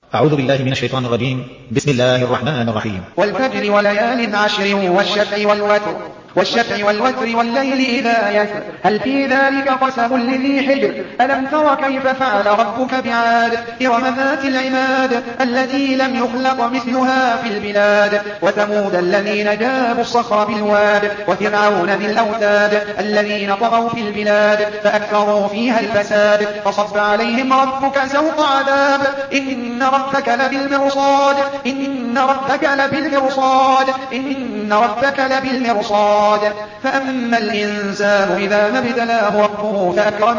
أعوذ بالله من الشيطان الرجيم. بسم الله الرحمن الرحيم. والفجر وليال عشر والشفع والوتر والليل إذا يسر هل في ذلك قسم لذي حجر ألم تر كيف فعل ربك بعاد إرم ذات العماد التي لم يخلق مثلها في البلاد وثمود الذين جابوا الصخر بالواد وفرعون ذي الأوتاد الذين طغوا في البلاد فأكثروا فيها الفساد فصب عليهم ربك سوط عذاب إن ربك لبالمرصاد فأما الإنسان إذا ما ابتلاه ربه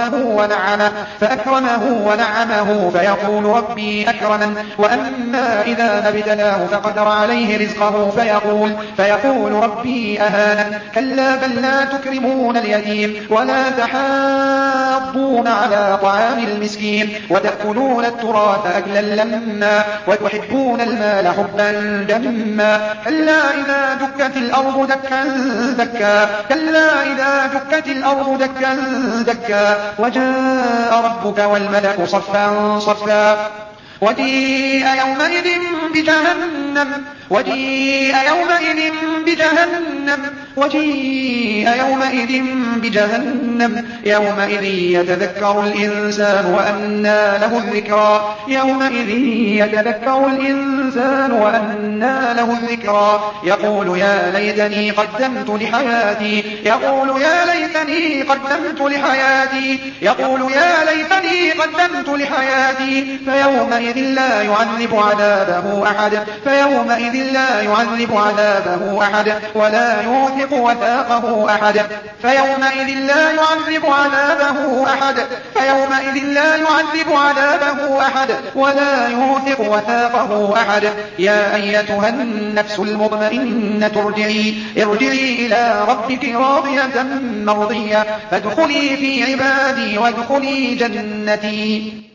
فأكرمه ونعمه فيقول ربي أكرمن وأما إذا ما ابتلاه فقدر عليه رزقه فيقول ربي أهانن كلا بل لا تكرمون اليتيم ولا تحاضون على طعام المسكين وتأكلون التراث أكلا لما وتحبون المال حبا جما كلا إذا دكت الأرض دكا دكا وجاء ربك والملك صفا صفا وجيء يومئذ بجهنم يومئذ يتذكر الإنسان وأنى له الذكرى يقول يا ليتني قدمت لحياتي فيومئذ لا يعذب عذابه أحد ولا يوثق وثاقه أحد يا أيتها النفس المطمئنة ارجعي إلى ربك راضية مرضية فادخلي في عبادي وادخلي جنتي.